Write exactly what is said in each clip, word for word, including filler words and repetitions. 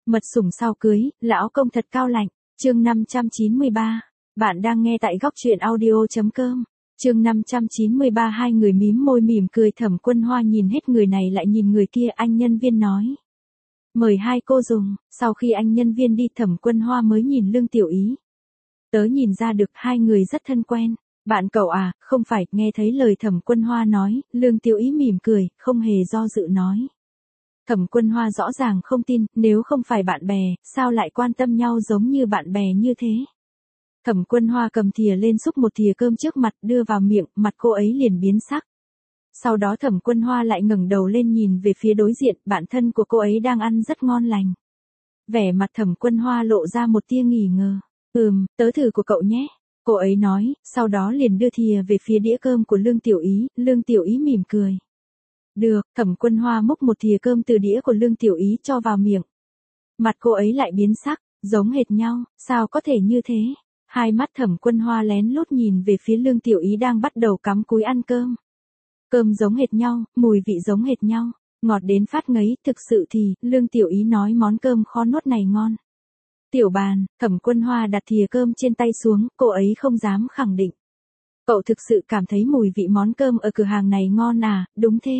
Mật sủng sau cưới, lão công thật cao lạnh. Chương năm trăm chín mươi ba. Bạn đang nghe tại góc truyện audio chấm com. Chương năm trăm chín mươi ba. Hai người mím môi mỉm cười. Thẩm Quân Hoa nhìn hết người này lại nhìn người kia. Anh nhân viên nói: "Mời hai cô dùng." Sau khi anh nhân viên đi, Thẩm Quân Hoa mới nhìn Lương Tiểu Ý. Tớ nhìn ra được hai người rất thân quen. "Bạn cậu à?" "Không phải." Nghe thấy lời Thẩm Quân Hoa nói, Lương Tiểu Ý mỉm cười, không hề do dự nói. Thẩm Quân Hoa rõ ràng không tin, nếu không phải bạn bè, sao lại quan tâm nhau giống như bạn bè như thế. Thẩm Quân Hoa cầm thìa lên xúc một thìa cơm trước mặt, đưa vào miệng, mặt cô ấy liền biến sắc. Sau đó Thẩm Quân Hoa lại ngẩng đầu lên nhìn về phía đối diện, bạn thân của cô ấy đang ăn rất ngon lành. Vẻ mặt Thẩm Quân Hoa lộ ra một tia nghi ngờ. "Ừm, tớ thử của cậu nhé." Cô ấy nói, sau đó liền đưa thìa về phía đĩa cơm của Lương Tiểu Ý, Lương Tiểu Ý mỉm cười. "Được." Thẩm Quân Hoa múc một thìa cơm từ đĩa của Lương Tiểu Ý cho vào miệng. Mặt cô ấy lại biến sắc, giống hệt nhau, sao có thể như thế? Hai mắt Thẩm Quân Hoa lén lút nhìn về phía Lương Tiểu Ý đang bắt đầu cắm cúi ăn cơm. Cơm giống hệt nhau, mùi vị giống hệt nhau, ngọt đến phát ngấy, thực sự thì, Lương Tiểu Ý nói món cơm khó nuốt này ngon. "Tiểu Bàn." Thẩm Quân Hoa đặt thìa cơm trên tay xuống, cô ấy không dám khẳng định. "Cậu thực sự cảm thấy mùi vị món cơm ở cửa hàng này ngon à?" "Đúng thế."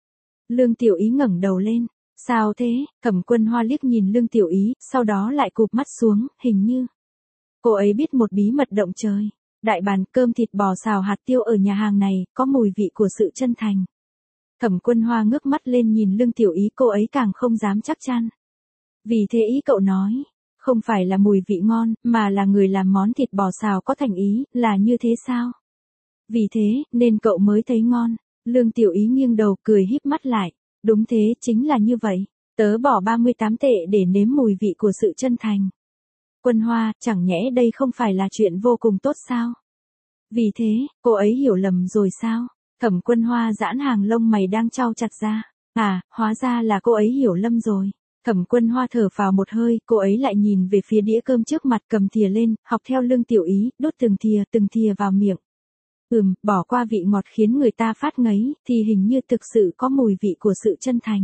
Lương Tiểu Ý ngẩng đầu lên. "Sao thế?" Thẩm Quân Hoa liếc nhìn Lương Tiểu Ý, sau đó lại cụp mắt xuống, hình như cô ấy biết một bí mật động trời. Đại bàn cơm thịt bò xào hạt tiêu ở nhà hàng này, có mùi vị của sự chân thành. Thẩm Quân Hoa ngước mắt lên nhìn Lương Tiểu Ý, cô ấy càng không dám chắc chắn. "Vì thế ý cậu nói, không phải là mùi vị ngon, mà là người làm món thịt bò xào có thành ý, là như thế sao? Vì thế, nên cậu mới thấy ngon." Lương Tiểu Ý nghiêng đầu, cười híp mắt lại. "Đúng thế, chính là như vậy. Tớ bỏ ba mươi tám tệ để nếm mùi vị của sự chân thành." "Quân Hoa, chẳng nhẽ đây không phải là chuyện vô cùng tốt sao? Vì thế, cô ấy hiểu lầm rồi sao?" Thẩm Quân Hoa giãn hàng lông mày đang chau chặt ra. "À, hóa ra là cô ấy hiểu lầm rồi." Thẩm Quân Hoa thở phào một hơi, cô ấy lại nhìn về phía đĩa cơm trước mặt, cầm thìa lên, học theo Lương Tiểu Ý, đút từng thìa, từng thìa vào miệng. Ừm, bỏ qua vị ngọt khiến người ta phát ngấy, thì hình như thực sự có mùi vị của sự chân thành.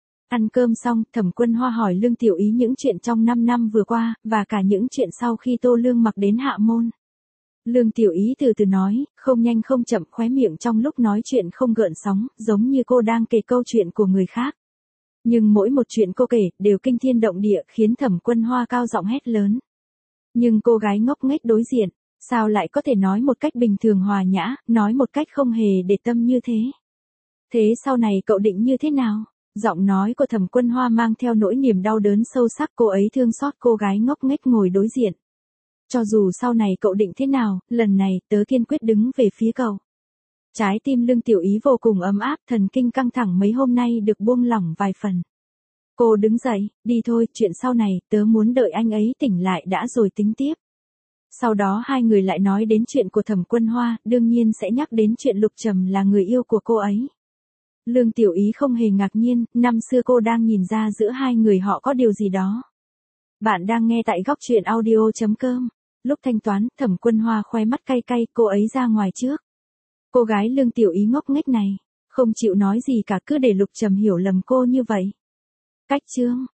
Ăn cơm xong, Thẩm Quân Hoa hỏi Lương Tiểu Ý những chuyện trong năm năm vừa qua, và cả những chuyện sau khi Tô Lương mặc đến Hạ Môn. Lương Tiểu Ý từ từ nói, không nhanh không chậm, khóe miệng trong lúc nói chuyện không gợn sóng, giống như cô đang kể câu chuyện của người khác. Nhưng mỗi một chuyện cô kể, đều kinh thiên động địa, khiến Thẩm Quân Hoa cao giọng hét lớn. Nhưng cô gái ngốc nghếch đối diện, sao lại có thể nói một cách bình thường hòa nhã, nói một cách không hề để tâm như thế? "Thế sau này cậu định như thế nào?" Giọng nói của Thẩm Quân Hoa mang theo nỗi niềm đau đớn sâu sắc, cô ấy thương xót cô gái ngốc nghếch ngồi đối diện. "Cho dù sau này cậu định thế nào, lần này, tớ kiên quyết đứng về phía cậu." Trái tim Lương Tiểu Ý vô cùng ấm áp, thần kinh căng thẳng mấy hôm nay được buông lỏng vài phần. Cô đứng dậy, "Đi thôi, chuyện sau này, tớ muốn đợi anh ấy tỉnh lại đã rồi tính tiếp." Sau đó hai người lại nói đến chuyện của Thẩm Quân Hoa, đương nhiên sẽ nhắc đến chuyện Lục Trầm là người yêu của cô ấy. Lương Tiểu Ý không hề ngạc nhiên, năm xưa cô đang nhìn ra giữa hai người họ có điều gì đó. Bạn đang nghe tại góc truyện audio chấm com. Lúc thanh toán, Thẩm Quân Hoa khoe mắt cay cay, cô ấy ra ngoài trước. Cô gái Lương Tiểu Ý ngốc nghếch này, không chịu nói gì cả, cứ để Lục Trầm hiểu lầm cô như vậy. Cách chương